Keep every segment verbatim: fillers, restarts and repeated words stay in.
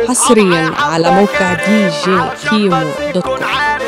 حصريا على موقع دي جي كيمو دوت كوم.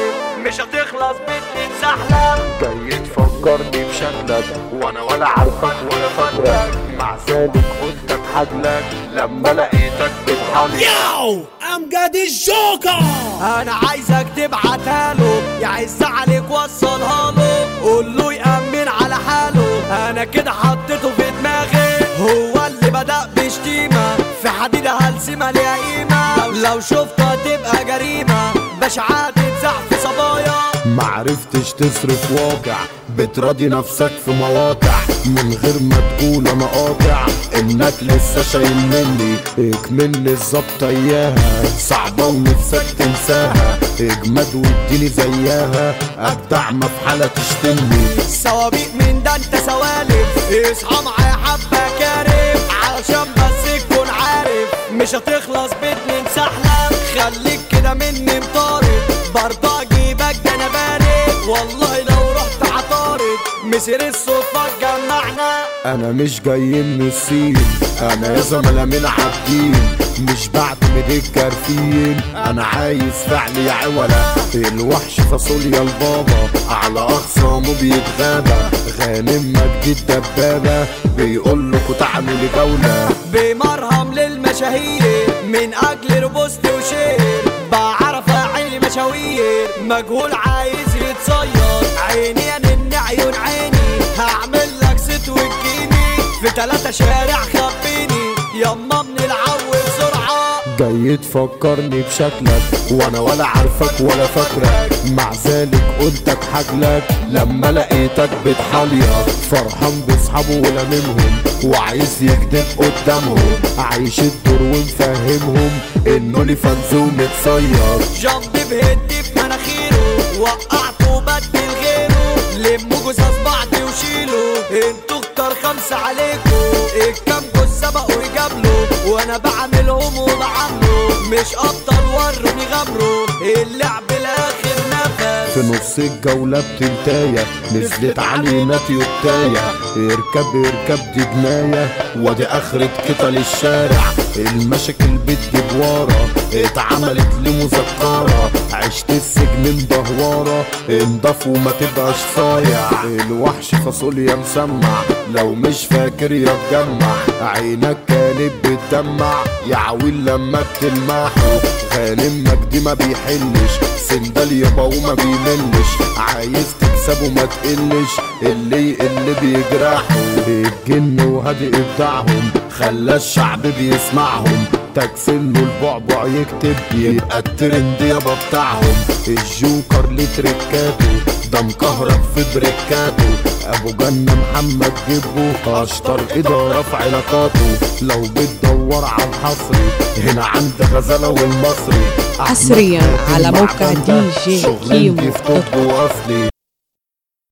مش هتخلص باتنين سحلة، جاي تفكرني بشكلك وانا ولا عارفك ولا فاكرك، مع ذلك قلت حجلك لما لقيتك بتحلي. ياو امجد الجوكر، انا عايزك تبعتها له، يعز عليك وصلها له، قول له يأمن على حاله. انا كده حطيته في دماغي، هو اللي بدأ بشتيمة في حديدة هلسمة ليها قيمة، لو شفتها تبقى جريمة، بشعات تتزح في صبايا. معرفتش تصرف واقع، بتراضي نفسك في مواقع من غير ما تقول انا قاطع، انك لسه شايل مني اكملني الظبط اياها، صعبة ونفسك تنساها، اجمد واديني زيها، اجدع ما في حالة تشتمني. سوابيق من ده انت سوالف، اصحى معايا حبة كارف، علشان بس تكون عارف مش هتخلص باتنين سحلة، خليك كده مني مطارد، برضه اجيبك ده انا بارد، والله لو رحت عطارد مسير الصدفة تجمعنا. انا مش جاي من الصين، انا يا زملاء من عابدين، مش بعتمد الكارفين، انا عايز فعلي عولة، الوحش فاصوليا البابا، على اخصامه بيتغابى، غانم مجد الدبابة بيقول لكوا تعملي جولة، بمرهم للمشاهير من اجل روبوست وشير، بعرف اعيني مشاوير، مجهول عايز يتصيد، عيني ان عيون عيني، هعمل لك ست وتجيني في تلاتة شارع خبيني، يما من العو بسرعة. جاي تفكرني بشكلك وانا ولا عارفك ولا فاكرك، مع ذلك قلت حجلك لما لقيتك بتحليق، فرحان بصحابه ولاممهم وعايز يكدب قدامهم، عايش الدور ومفهمهم انه لي فانزون متصير، جنب بهدي في مناخيره، وقعته وبدل غيره، لموا جثث بعض وشيلوا، انتوا اختار خمسة عليكوا، الكامكو سبقوا يجابلوا، وانا بعملهم وبعملوا، مش ابطال وروني غمروا، اللعب الاخر نفس. في نص الجولة بتنتاية نزلت علينا تيوتاية، اركب اركب دي جناية، وادي اخرة قتل الشارع، المشاكل بتجيب ورا، اتعملت لي مذكرة، عشت السجن مدهورة، انضف وما تبقاش صايع، الوحش فاصوليا مسمع، لو مش فاكر يا تجمع، عينك كانت بتدمع، يا عويل لما بتلمحه، غانم مجدي ما بيحلش، سندال يابا وما بيملش، عايز تكسب وما تقلش، اللي اللي بيجرحه، الجن وهادي ابداعهم، خلى الشعب بيسمعهم، تكسل له البعبع يكتب يبقى الترند يابا بتاعهم، الجوكر ليه تركاته، ده مكهرب في بريكاته، ابو جنة محمد جيبه، اشطر ادارة في علاقاته، لو بتدور على الحصري هنا عند غزالة والمصري، حصريا على موقع دي جي كيمو دوت كوم.